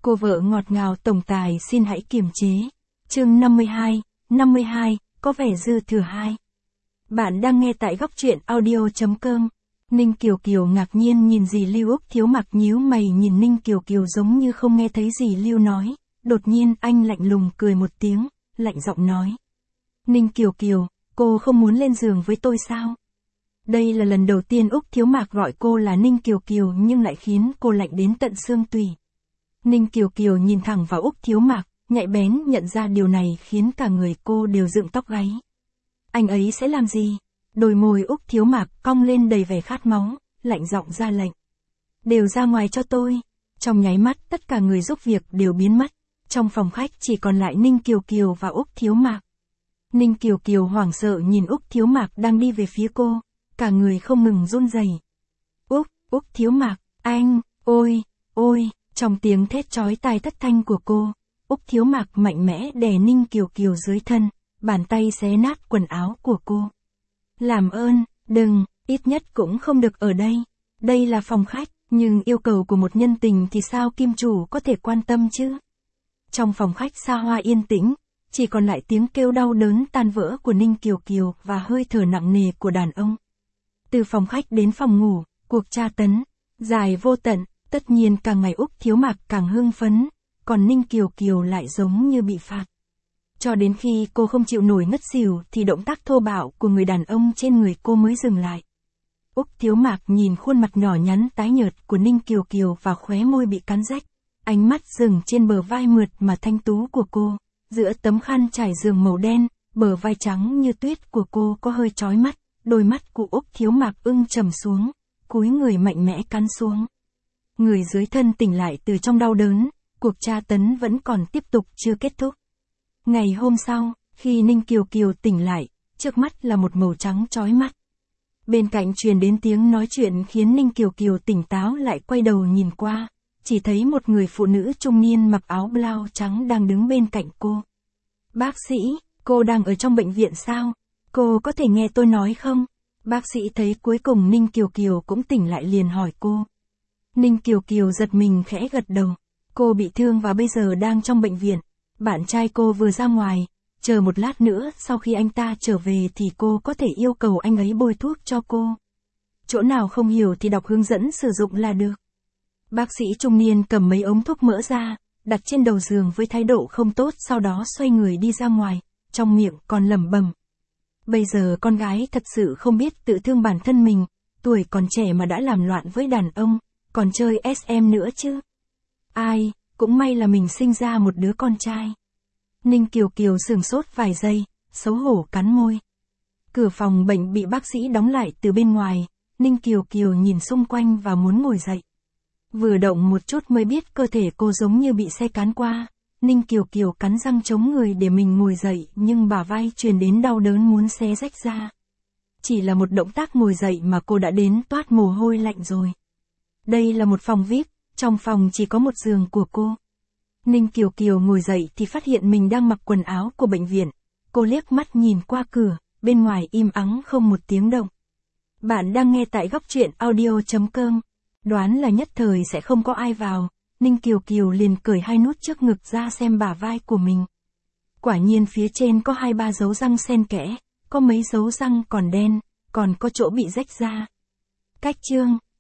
Cô vợ ngọt ngào tổng tài xin hãy kiềm chế. Chương 52, có vẻ dư thừa 2. Bạn đang nghe tại góc truyện audio.com. Ninh Kiều Kiều ngạc nhiên nhìn dì Lưu. Úc Thiếu Mặc nhíu mày nhìn Ninh Kiều Kiều giống như không nghe thấy dì Lưu nói. Đột nhiên anh lạnh lùng cười một tiếng, lạnh giọng nói. Ninh Kiều Kiều, cô không muốn lên giường với tôi sao? Đây là lần đầu tiên Úc Thiếu Mặc gọi cô là Ninh Kiều Kiều nhưng lại khiến cô lạnh đến tận xương tủy. Ninh Kiều Kiều nhìn thẳng vào Úc Thiếu Mặc, nhạy bén nhận ra điều này khiến cả người cô đều dựng tóc gáy. Anh ấy sẽ làm gì? Đôi môi Úc Thiếu Mặc cong lên đầy vẻ khát máu, lạnh giọng ra lệnh. Đều ra ngoài cho tôi. Trong nháy mắt tất cả người giúp việc đều biến mất. Trong phòng khách chỉ còn lại Ninh Kiều Kiều và Úc Thiếu Mặc. Ninh Kiều Kiều hoảng sợ nhìn Úc Thiếu Mặc đang đi về phía cô, cả người không ngừng run rẩy. Úc Thiếu Mặc, anh, ôi, trong tiếng thét chói tai thất thanh của cô, Úc Thiếu Mặc mạnh mẽ đè Ninh Kiều Kiều dưới thân, bàn tay xé nát quần áo của cô. Làm ơn, đừng, ít nhất cũng không được ở đây. Đây là phòng khách, nhưng yêu cầu của một nhân tình thì sao kim chủ có thể quan tâm chứ? Trong phòng khách xa hoa yên tĩnh, chỉ còn lại tiếng kêu đau đớn tan vỡ của Ninh Kiều Kiều và hơi thở nặng nề của đàn ông. Từ phòng khách đến phòng ngủ, cuộc tra tấn, dài vô tận, tất nhiên càng ngày Úc Thiếu Mặc càng hưng phấn, còn Ninh Kiều Kiều lại giống như bị phạt. Cho đến khi cô không chịu nổi ngất xỉu thì động tác thô bạo của người đàn ông trên người cô mới dừng lại. Úc Thiếu Mặc nhìn khuôn mặt nhỏ nhắn tái nhợt của Ninh Kiều Kiều và khóe môi bị cắn rách, ánh mắt dừng trên bờ vai mượt mà thanh tú của cô, giữa tấm khăn trải giường màu đen, bờ vai trắng như tuyết của cô có hơi chói mắt, đôi mắt của Úc Thiếu Mặc trầm xuống, cúi người mạnh mẽ cắn xuống. Người dưới thân tỉnh lại từ trong đau đớn, cuộc tra tấn vẫn còn tiếp tục chưa kết thúc. Ngày hôm sau, khi Ninh Kiều Kiều tỉnh lại, trước mắt là một màu trắng chói mắt. Bên cạnh truyền đến tiếng nói chuyện khiến Ninh Kiều Kiều tỉnh táo lại quay đầu nhìn qua, chỉ thấy một người phụ nữ trung niên mặc áo blau trắng đang đứng bên cạnh cô. Bác sĩ, cô đang ở trong bệnh viện sao? Cô có thể nghe tôi nói không? Bác sĩ thấy cuối cùng Ninh Kiều Kiều cũng tỉnh lại liền hỏi cô. Ninh Kiều Kiều giật mình khẽ gật đầu. Cô bị thương và bây giờ đang trong bệnh viện. Bạn trai cô vừa ra ngoài, chờ một lát nữa sau khi anh ta trở về thì cô có thể yêu cầu anh ấy bôi thuốc cho cô. Chỗ nào không hiểu thì đọc hướng dẫn sử dụng là được. Bác sĩ trung niên cầm mấy ống thuốc mỡ ra, đặt trên đầu giường với thái độ không tốt, sau đó xoay người đi ra ngoài, trong miệng còn lẩm bẩm. Bây giờ con gái thật sự không biết tự thương bản thân mình, tuổi còn trẻ mà đã làm loạn với đàn ông, còn chơi SM nữa chứ. Ai, cũng may là mình sinh ra một đứa con trai. Ninh Kiều Kiều sửng sốt vài giây, xấu hổ cắn môi. Cửa phòng bệnh bị bác sĩ đóng lại từ bên ngoài, Ninh Kiều Kiều nhìn xung quanh và muốn ngồi dậy. Vừa động một chút mới biết cơ thể cô giống như bị xe cán qua, Ninh Kiều Kiều cắn răng chống người để mình ngồi dậy nhưng bả vai truyền đến đau đớn muốn xé rách ra. Chỉ là một động tác ngồi dậy mà cô đã đến toát mồ hôi lạnh rồi. Đây là một phòng VIP, trong phòng chỉ có một giường của cô. Ninh Kiều Kiều ngồi dậy thì phát hiện mình đang mặc quần áo của bệnh viện. Cô liếc mắt nhìn qua cửa, bên ngoài im ắng không một tiếng động. Bạn đang nghe tại góc truyện audio.com. Đoán là nhất thời sẽ không có ai vào, Ninh Kiều Kiều liền cởi hai nút trước ngực ra xem bả vai của mình. Quả nhiên phía trên có 2-3 dấu răng xen kẽ, có mấy dấu răng còn đen, còn có chỗ bị rách ra. Cách chương